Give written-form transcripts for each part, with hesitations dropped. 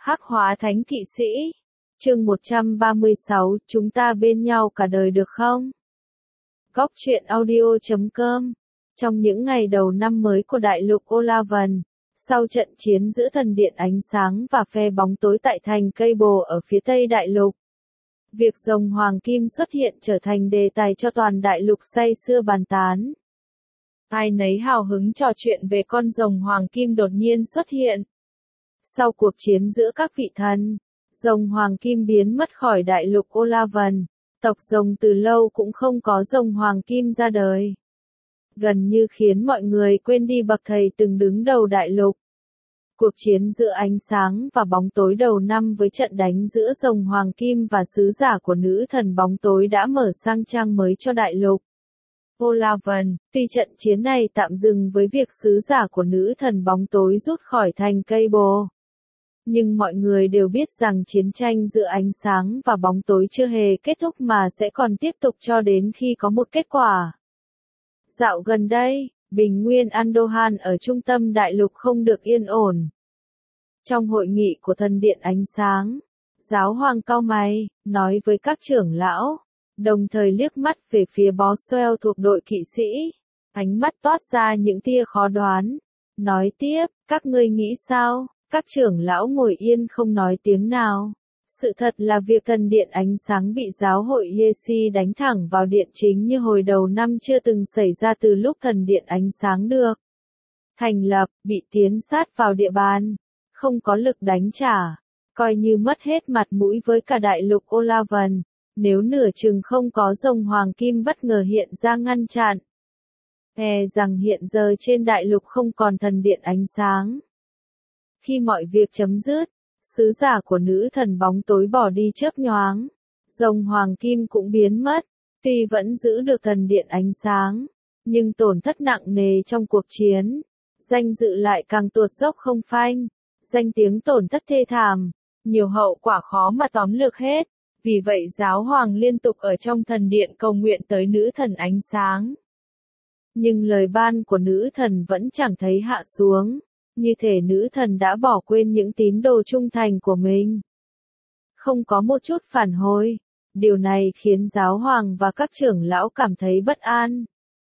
Hắc hóa thánh kỵ sĩ. Chương 136, chúng ta bên nhau cả đời được không? Góc truyện audio.com. Trong những ngày đầu năm mới của đại lục Olavan, sau trận chiến giữa thần điện ánh sáng và phe bóng tối tại thành Cable ở phía tây đại lục, việc rồng hoàng kim xuất hiện trở thành đề tài cho toàn đại lục say sưa bàn tán. Ai nấy hào hứng trò chuyện về con rồng hoàng kim đột nhiên xuất hiện. Sau cuộc chiến giữa các vị thần, rồng hoàng kim biến mất khỏi đại lục Olavan, tộc rồng từ lâu cũng không có rồng hoàng kim ra đời. Gần như khiến mọi người quên đi bậc thầy từng đứng đầu đại lục. Cuộc chiến giữa ánh sáng và bóng tối đầu năm với trận đánh giữa rồng hoàng kim và sứ giả của nữ thần bóng tối đã mở sang trang mới cho đại lục Olavan. Tuy trận chiến này tạm dừng với việc sứ giả của nữ thần bóng tối rút khỏi thành Cable, nhưng mọi người đều biết rằng chiến tranh giữa ánh sáng và bóng tối chưa hề kết thúc mà sẽ còn tiếp tục cho đến khi có một kết quả. Dạo gần đây, bình nguyên Andohan ở trung tâm đại lục không được yên ổn. Trong hội nghị của thần điện ánh sáng, giáo hoàng cau mày, nói với các trưởng lão, đồng thời liếc mắt về phía Boswell thuộc đội kỵ sĩ. Ánh mắt toát ra những tia khó đoán. Nói tiếp, các ngươi nghĩ sao? Các trưởng lão ngồi yên không nói tiếng nào. Sự thật là việc thần điện ánh sáng bị giáo hội Yesi đánh thẳng vào điện chính như hồi đầu năm chưa từng xảy ra từ lúc thần điện ánh sáng được thành lập, bị tiến sát vào địa bàn, không có lực đánh trả, coi như mất hết mặt mũi với cả đại lục Olavan, nếu nửa chừng không có rồng hoàng kim bất ngờ hiện ra ngăn chặn. E rằng hiện giờ trên đại lục không còn thần điện ánh sáng. Khi mọi việc chấm dứt, sứ giả của nữ thần bóng tối bỏ đi chớp nhoáng, rồng hoàng kim cũng biến mất, tuy vẫn giữ được thần điện ánh sáng, nhưng tổn thất nặng nề trong cuộc chiến, danh dự lại càng tuột dốc không phanh, danh tiếng tổn thất thê thảm, nhiều hậu quả khó mà tóm lược hết, vì vậy giáo hoàng liên tục ở trong thần điện cầu nguyện tới nữ thần ánh sáng. Nhưng lời ban của nữ thần vẫn chẳng thấy hạ xuống. Như thể nữ thần đã bỏ quên những tín đồ trung thành của mình. Không có một chút phản hồi. Điều này khiến giáo hoàng và các trưởng lão cảm thấy bất an.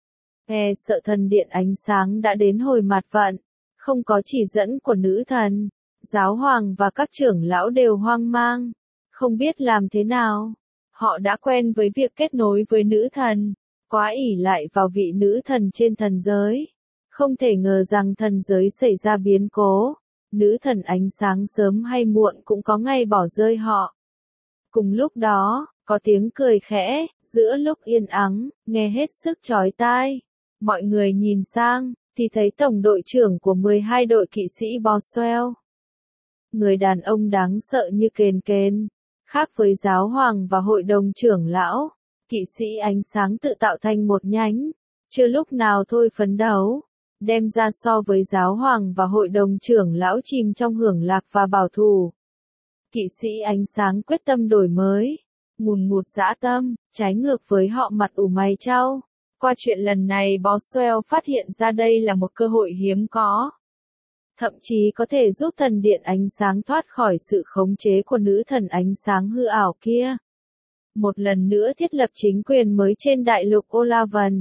E sợ thần điện ánh sáng đã đến hồi mạt vận. Không có chỉ dẫn của nữ thần. Giáo hoàng và các trưởng lão đều hoang mang. Không biết làm thế nào. Họ đã quen với việc kết nối với nữ thần. Quá ỷ lại vào vị nữ thần trên thần giới. Không thể ngờ rằng thần giới xảy ra biến cố, nữ thần ánh sáng sớm hay muộn cũng có ngày bỏ rơi họ. Cùng lúc đó, có tiếng cười khẽ, giữa lúc yên ắng, nghe hết sức chói tai. Mọi người nhìn sang, thì thấy tổng đội trưởng của 12 đội kỵ sĩ Boswell. Người đàn ông đáng sợ như kền kền, khác với giáo hoàng và hội đồng trưởng lão, kỵ sĩ ánh sáng tự tạo thành một nhánh, chưa lúc nào thôi phấn đấu. Đem ra so với giáo hoàng và hội đồng trưởng lão chìm trong hưởng lạc và bảo thủ. Kỵ sĩ ánh sáng quyết tâm đổi mới, ngùn ngụt dã tâm, trái ngược với họ mặt ủ mày chau. Qua chuyện lần này Boswell phát hiện ra đây là một cơ hội hiếm có. Thậm chí có thể giúp thần điện ánh sáng thoát khỏi sự khống chế của nữ thần ánh sáng hư ảo kia. Một lần nữa thiết lập chính quyền mới trên đại lục Olavan.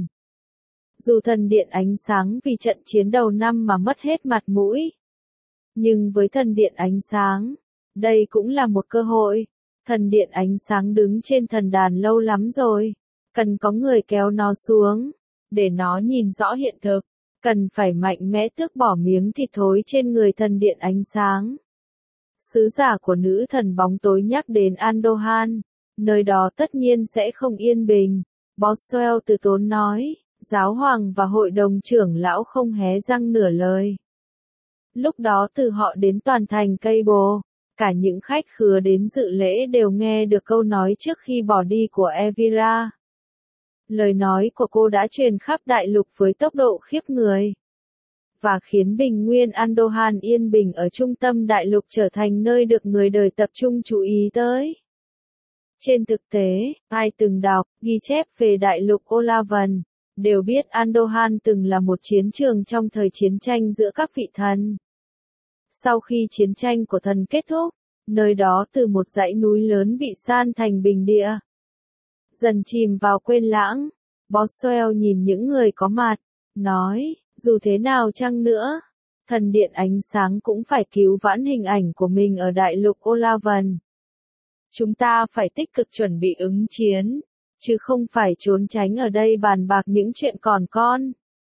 Dù thần điện ánh sáng vì trận chiến đầu năm mà mất hết mặt mũi. Nhưng với thần điện ánh sáng, đây cũng là một cơ hội. Thần điện ánh sáng đứng trên thần đàn lâu lắm rồi. Cần có người kéo nó xuống, để nó nhìn rõ hiện thực. Cần phải mạnh mẽ tước bỏ miếng thịt thối trên người thần điện ánh sáng. Sứ giả của nữ thần bóng tối nhắc đến Andohan. Nơi đó tất nhiên sẽ không yên bình. Boswell từ tốn nói. Giáo hoàng và hội đồng trưởng lão không hé răng nửa lời. Lúc đó từ họ đến toàn thành Cable, cả những khách khứa đến dự lễ đều nghe được câu nói trước khi bỏ đi của Evira. Lời nói của cô đã truyền khắp đại lục với tốc độ khiếp người, và khiến bình nguyên Andohan yên bình ở trung tâm đại lục trở thành nơi được người đời tập trung chú ý tới. Trên thực tế, ai từng đọc, ghi chép về đại lục Olavan, đều biết Andohan từng là một chiến trường trong thời chiến tranh giữa các vị thần. Sau khi chiến tranh của thần kết thúc, nơi đó từ một dãy núi lớn bị san thành bình địa. Dần chìm vào quên lãng, Boswell nhìn những người có mặt, nói, dù thế nào chăng nữa, thần điện ánh sáng cũng phải cứu vãn hình ảnh của mình ở đại lục Olavan. Chúng ta phải tích cực chuẩn bị ứng chiến, chứ không phải trốn tránh ở đây bàn bạc những chuyện còn con.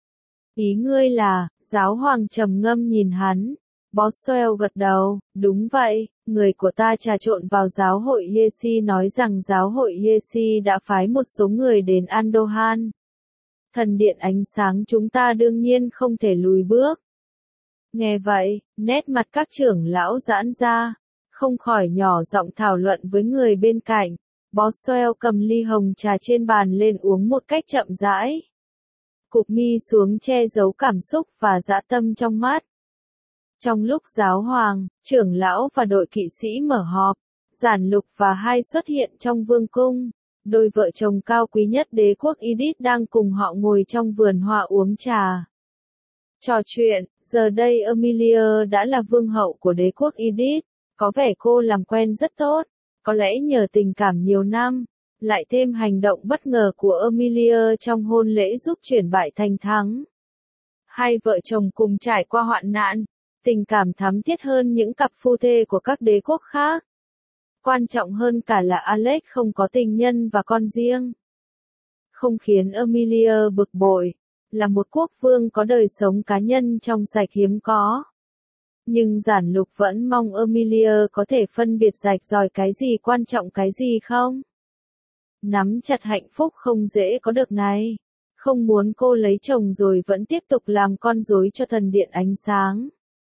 Ý ngươi là, giáo hoàng trầm ngâm nhìn hắn. Boswell gật đầu, đúng vậy, người của ta trà trộn vào giáo hội Yesi nói rằng giáo hội Yesi đã phái một số người đến Andohan. Thần điện ánh sáng chúng ta đương nhiên không thể lùi bước. Nghe vậy, nét mặt các trưởng lão giãn ra, không khỏi nhỏ giọng thảo luận với người bên cạnh. Boswell cầm ly hồng trà trên bàn lên uống một cách chậm rãi. Cụp mi xuống che giấu cảm xúc và dã tâm trong mắt. Trong lúc giáo hoàng, trưởng lão và đội kỵ sĩ mở họp, Giản Lục và Hai xuất hiện trong vương cung. Đôi vợ chồng cao quý nhất đế quốc Idit đang cùng họ ngồi trong vườn hoa uống trà. Trò chuyện, giờ đây Emilia đã là vương hậu của đế quốc Idit, có vẻ cô làm quen rất tốt, có lẽ nhờ tình cảm nhiều năm, lại thêm hành động bất ngờ của Emilia trong hôn lễ giúp chuyển bại thành thắng. Hai vợ chồng cùng trải qua hoạn nạn, tình cảm thắm thiết hơn những cặp phu thê của các đế quốc khác. Quan trọng hơn cả là Alex không có tình nhân và con riêng. Không khiến Emilia bực bội, là một quốc vương có đời sống cá nhân trong sạch hiếm có. Nhưng Giản Lục vẫn mong Emilia có thể phân biệt rạch ròi cái gì quan trọng cái gì không. Nắm chặt hạnh phúc không dễ có được này. Không muốn cô lấy chồng rồi vẫn tiếp tục làm con rối cho thần điện ánh sáng.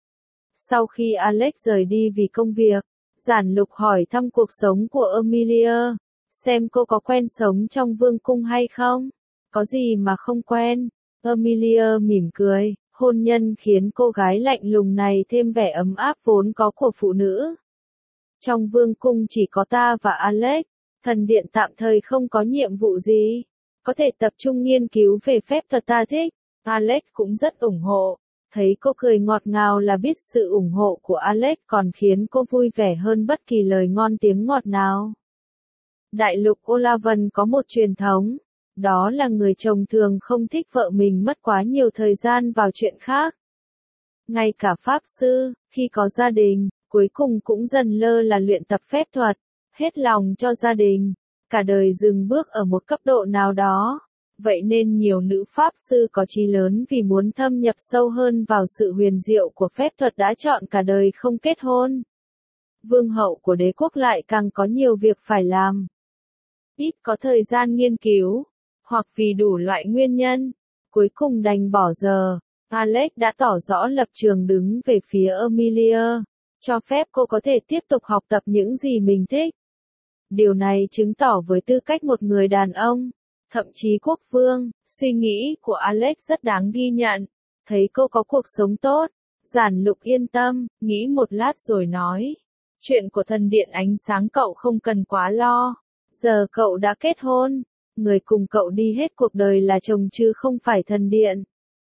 Sau khi Alex rời đi vì công việc, Giản Lục hỏi thăm cuộc sống của Emilia, xem cô có quen sống trong vương cung hay không. Có gì mà không quen. Emilia mỉm cười, hôn nhân khiến cô gái lạnh lùng này thêm vẻ ấm áp vốn có của phụ nữ. Trong vương cung chỉ có ta và Alex, thần điện tạm thời không có nhiệm vụ gì. Có thể tập trung nghiên cứu về phép thuật ta thích. Alex cũng rất ủng hộ. Thấy cô cười ngọt ngào là biết sự ủng hộ của Alex còn khiến cô vui vẻ hơn bất kỳ lời ngon tiếng ngọt nào. Đại lục Olavan có một truyền thống, đó là người chồng thường không thích vợ mình mất quá nhiều thời gian vào chuyện khác. Ngay cả pháp sư, khi có gia đình, cuối cùng cũng dần lơ là luyện tập phép thuật, hết lòng cho gia đình, cả đời dừng bước ở một cấp độ nào đó. Vậy nên nhiều nữ pháp sư có chí lớn vì muốn thâm nhập sâu hơn vào sự huyền diệu của phép thuật đã chọn cả đời không kết hôn. Vương hậu của đế quốc lại càng có nhiều việc phải làm. Ít có thời gian nghiên cứu, hoặc vì đủ loại nguyên nhân, cuối cùng đành bỏ giờ. Alex đã tỏ rõ lập trường đứng về phía Emilia, cho phép cô có thể tiếp tục học tập những gì mình thích. Điều này chứng tỏ với tư cách một người đàn ông, thậm chí quốc vương, suy nghĩ của Alex rất đáng ghi nhận. Thấy cô có cuộc sống tốt, Giản Lục yên tâm, nghĩ một lát rồi nói. Chuyện của thần điện ánh sáng cậu không cần quá lo. Giờ cậu đã kết hôn, người cùng cậu đi hết cuộc đời là chồng chứ không phải thần điện.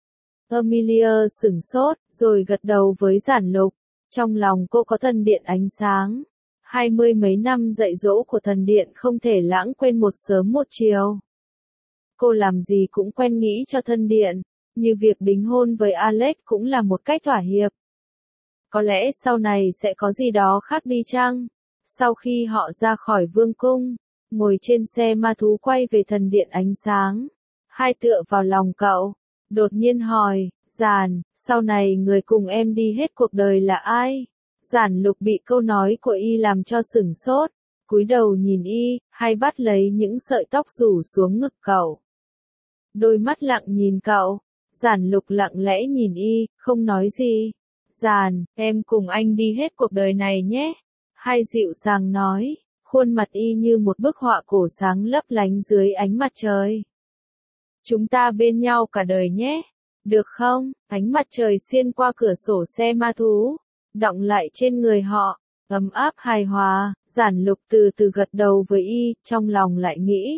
Emilia sửng sốt, rồi gật đầu với Giản Lục. Trong lòng cô có thần điện ánh sáng. 20 mấy năm dạy dỗ của thần điện không thể lãng quên một sớm một chiều. Cô làm gì cũng quen nghĩ cho thân điện, như việc đính hôn với Alex cũng là một cách thỏa hiệp. Có lẽ sau này sẽ có gì đó khác đi chăng? Sau khi họ ra khỏi vương cung, ngồi trên xe ma thú quay về thần điện ánh sáng, hai tựa vào lòng cậu, đột nhiên hỏi, Giản, sau này người cùng em đi hết cuộc đời là ai? Giản Lục bị câu nói của y làm cho sửng sốt, cúi đầu nhìn y, hay bắt lấy những sợi tóc rủ xuống ngực cậu. Đôi mắt lặng nhìn cậu, Giản Lục lặng lẽ nhìn y, không nói gì. Giản, em cùng anh đi hết cuộc đời này nhé. Hay dịu dàng nói, khuôn mặt y như một bức họa cổ sáng lấp lánh dưới ánh mặt trời. Chúng ta bên nhau cả đời nhé. Được không? Ánh mặt trời xiên qua cửa sổ xe ma thú, đọng lại trên người họ, ấm áp hài hòa. Giản Lục từ từ gật đầu với y, trong lòng lại nghĩ.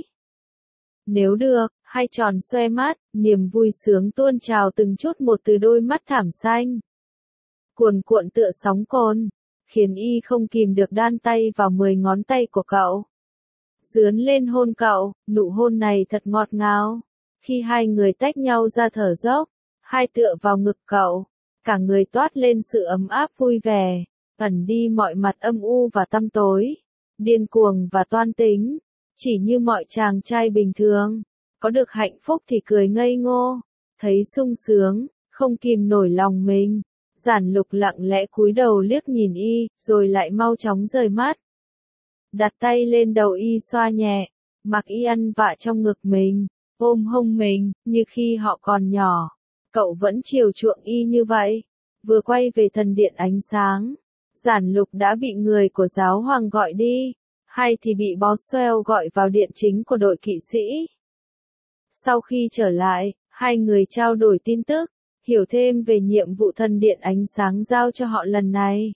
Nếu được, hai tròn xoe mắt, niềm vui sướng tuôn trào từng chút một từ đôi mắt thảm xanh. Cuồn cuộn tựa sóng cồn. khiến y không kìm được đan tay vào 10 ngón tay của cậu. Dướn lên hôn cậu, nụ hôn này thật ngọt ngào. Khi hai người tách nhau ra thở dốc, hai tựa vào ngực cậu, cả người toát lên sự ấm áp vui vẻ, ẩn đi mọi mặt âm u và tăm tối, điên cuồng và toan tính, chỉ như mọi chàng trai bình thường, có được hạnh phúc thì cười ngây ngô, thấy sung sướng, không kìm nổi lòng mình. Giản Lục lặng lẽ cúi đầu liếc nhìn y, rồi lại mau chóng rời mắt. Đặt tay lên đầu y xoa nhẹ, mặc y ăn vạ trong ngực mình, ôm hông mình, như khi họ còn nhỏ. Cậu vẫn chiều chuộng y như vậy. Vừa quay về thần điện ánh sáng, Giản Lục đã bị người của giáo hoàng gọi đi, hay thì bị Boswell gọi vào điện chính của đội kỵ sĩ. Sau khi trở lại, hai người trao đổi tin tức, hiểu thêm về nhiệm vụ thần điện ánh sáng giao cho họ lần này.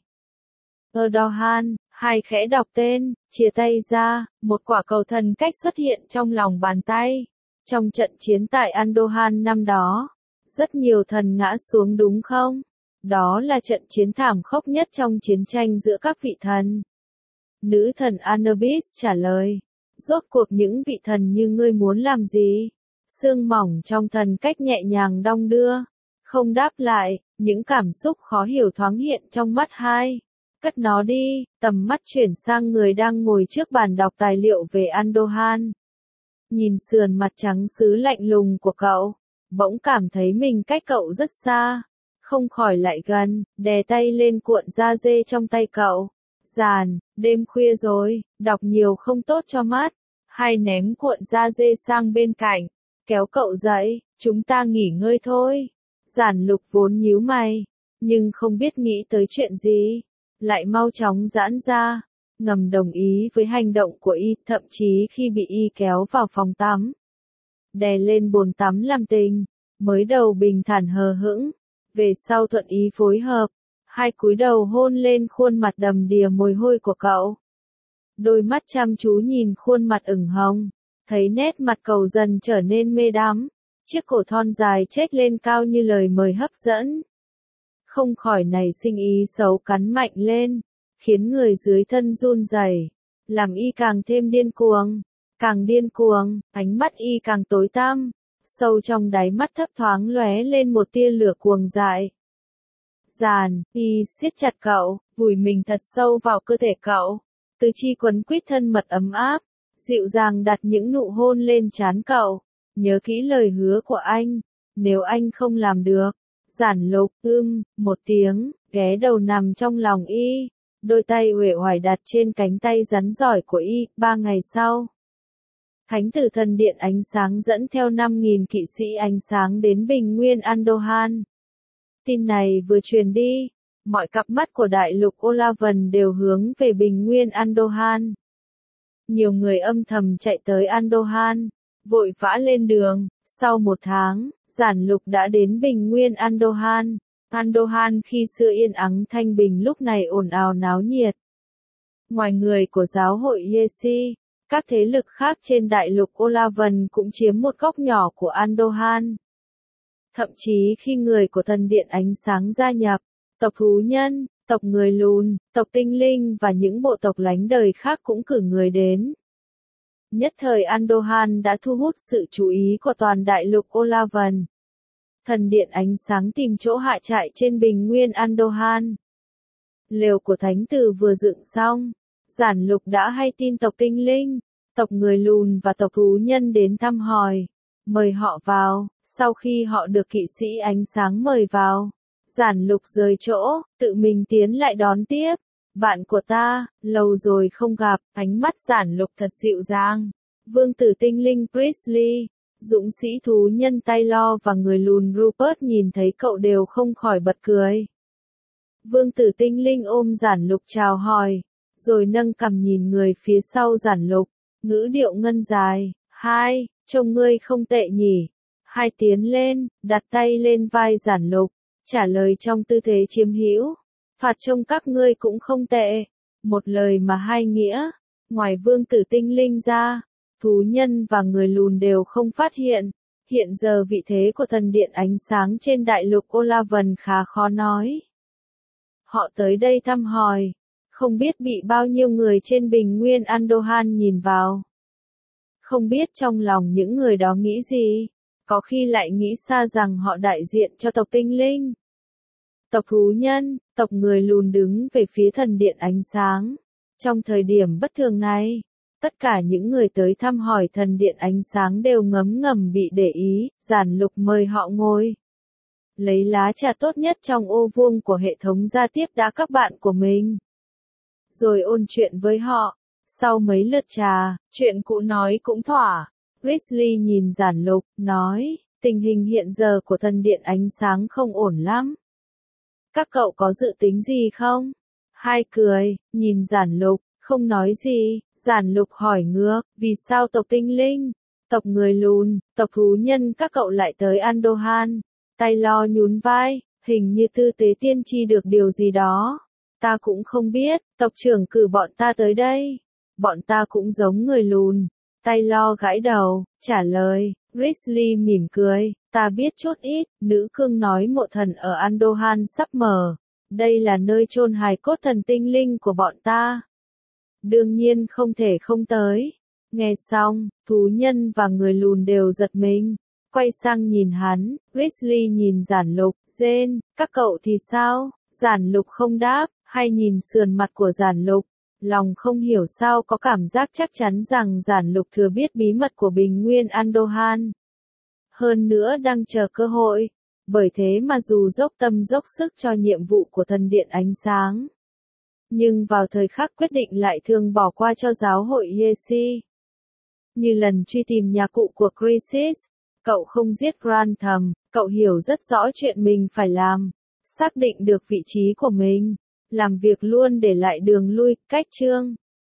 Erdogan, hai khẽ đọc tên, chia tay ra, một quả cầu thần cách xuất hiện trong lòng bàn tay. Trong trận chiến tại Andohan năm đó, rất nhiều thần ngã xuống đúng không? Đó là trận chiến thảm khốc nhất trong chiến tranh giữa các vị thần. Nữ thần Anubis trả lời, rốt cuộc những vị thần như ngươi muốn làm gì? Sương mỏng trong thần cách nhẹ nhàng đong đưa, không đáp lại, những cảm xúc khó hiểu thoáng hiện trong mắt hai. Cất nó đi, tầm mắt chuyển sang người đang ngồi trước bàn đọc tài liệu về Andohan. Nhìn sườn mặt trắng sứ lạnh lùng của cậu, bỗng cảm thấy mình cách cậu rất xa, không khỏi lại gần, đè tay lên cuộn da dê trong tay cậu. Giản, đêm khuya rồi, đọc nhiều không tốt cho mắt. Hai ném cuộn da dê sang bên cạnh, kéo cậu dậy, chúng ta nghỉ ngơi thôi. Giản Lục vốn nhíu mày, nhưng không biết nghĩ tới chuyện gì, lại mau chóng giãn ra, ngầm đồng ý với hành động của y, thậm chí khi bị y kéo vào phòng tắm, đè lên bồn tắm làm tình, mới đầu bình thản hờ hững, về sau thuận ý phối hợp, hai cúi đầu hôn lên khuôn mặt đầm đìa mùi hôi của cậu. Đôi mắt chăm chú nhìn khuôn mặt ửng hồng, thấy nét mặt cậu dần trở nên mê đắm, chiếc cổ thon dài chếch lên cao như lời mời hấp dẫn. Không khỏi nảy sinh ý xấu cắn mạnh lên, khiến người dưới thân run rẩy, làm y càng thêm điên cuồng, ánh mắt y càng tối tăm, sâu trong đáy mắt thấp thoáng lóe lên một tia lửa cuồng dại. Giản, y siết chặt cậu, vùi mình thật sâu vào cơ thể cậu, tứ chi quấn quýt thân mật ấm áp, dịu dàng đặt những nụ hôn lên trán cậu. Nhớ kỹ lời hứa của anh, nếu anh không làm được. Giản Lục, một tiếng, ghé đầu nằm trong lòng y, đôi tay uể oải đặt trên cánh tay rắn giỏi của y. 3 ngày sau, Thánh tử thần điện ánh sáng dẫn theo 5.000 kỵ sĩ ánh sáng đến bình nguyên Andohan. Tin này vừa truyền đi, mọi cặp mắt của đại lục Olavan đều hướng về bình nguyên Andohan. Nhiều người âm thầm chạy tới Andohan, vội vã lên đường. Sau 1 tháng, Giản Lục đã đến bình nguyên Andohan. Andohan khi xưa yên ắng thanh bình lúc này ồn ào náo nhiệt. Ngoài người của giáo hội Yesi, các thế lực khác trên đại lục Olavan cũng chiếm một góc nhỏ của Andohan. Thậm chí khi người của thần điện ánh sáng gia nhập, tộc thú nhân, tộc người lùn, tộc tinh linh và những bộ tộc lánh đời khác cũng cử người đến. Nhất thời Andohan đã thu hút sự chú ý của toàn đại lục Olavan. Thần điện ánh sáng tìm chỗ hạ trại trên bình nguyên Andohan. Lều của thánh tử vừa dựng xong, Giản Lục đã hay tin tộc tinh linh, tộc người lùn và tộc thú nhân đến thăm hỏi, mời họ vào. Sau khi họ được kỵ sĩ ánh sáng mời vào, Giản Lục rời chỗ, tự mình tiến lại đón tiếp. Bạn của ta, lâu rồi không gặp. Ánh mắt Giản Lục thật dịu dàng. Vương tử tinh linh Priestley, dũng sĩ thú nhân Taylor và người lùn Rupert nhìn thấy cậu đều không khỏi bật cười. Vương tử tinh linh ôm Giản Lục chào hỏi, rồi nâng cằm nhìn người phía sau Giản Lục, ngữ điệu ngân dài. Hai, trông ngươi không tệ nhỉ. Hai tiến lên, đặt tay lên vai Giản Lục, trả lời trong tư thế chiếm hữu. Thoạt trông các ngươi cũng không tệ. Một lời mà hai nghĩa. Ngoài vương tử tinh linh ra, thú nhân và người lùn đều không phát hiện. Hiện giờ vị thế của thần điện ánh sáng trên đại lục Olavan khá khó nói. Họ tới đây thăm hỏi, Không biết bị bao nhiêu người trên bình nguyên Andohan nhìn vào. Không biết trong lòng những người đó nghĩ gì, có khi lại nghĩ xa rằng họ đại diện cho tộc tinh linh. Tộc thú nhân, tộc người lùn đứng về phía thần điện ánh sáng. Trong thời điểm bất thường này, tất cả những người tới thăm hỏi thần điện ánh sáng đều ngấm ngầm bị để ý, Giản Lục mời họ ngồi. Lấy lá trà tốt nhất trong ô vuông của hệ thống ra tiếp đãi các bạn của mình. Rồi ôn chuyện với họ. Sau mấy lượt trà, chuyện cũ nói cũng thỏa. Grizzly nhìn Giản Lục, nói, tình hình hiện giờ của thần điện ánh sáng không ổn lắm. Các cậu có dự tính gì không? Hai cười, nhìn Giản Lục, không nói gì. Giản Lục hỏi ngược, vì sao tộc tinh linh, tộc người lùn, tộc thú nhân các cậu lại tới Andohan? Taylor nhún vai, hình như tư tế tiên tri được điều gì đó. Ta cũng không biết, tộc trưởng cử bọn ta tới đây. Bọn ta cũng giống người lùn. Taylor gãi đầu, trả lời. Grizzly mỉm cười, ta biết chút ít, nữ cương nói mộ thần ở Andohan sắp mở. Đây là nơi chôn hài cốt thần tinh linh của bọn ta. Đương nhiên không thể không tới. Nghe xong, thú nhân và người lùn đều giật mình. Quay sang nhìn hắn, Grizzly nhìn Giản Lục, Jane, các cậu thì sao? Giản Lục không đáp, hay nhìn sườn mặt của Giản Lục. Lòng không hiểu sao có cảm giác chắc chắn rằng Giản Lục thừa biết bí mật của bình nguyên Andohan. Hơn nữa đang chờ cơ hội. Bởi thế mà dù dốc tâm dốc sức cho nhiệm vụ của thần điện ánh sáng, nhưng vào thời khắc quyết định lại thường bỏ qua cho giáo hội Yesi. Như lần truy tìm nhà cụ của Crisis, cậu không giết Grantham, cậu hiểu rất rõ chuyện mình phải làm, xác định được vị trí của mình, làm việc luôn để lại đường lui, cách chương.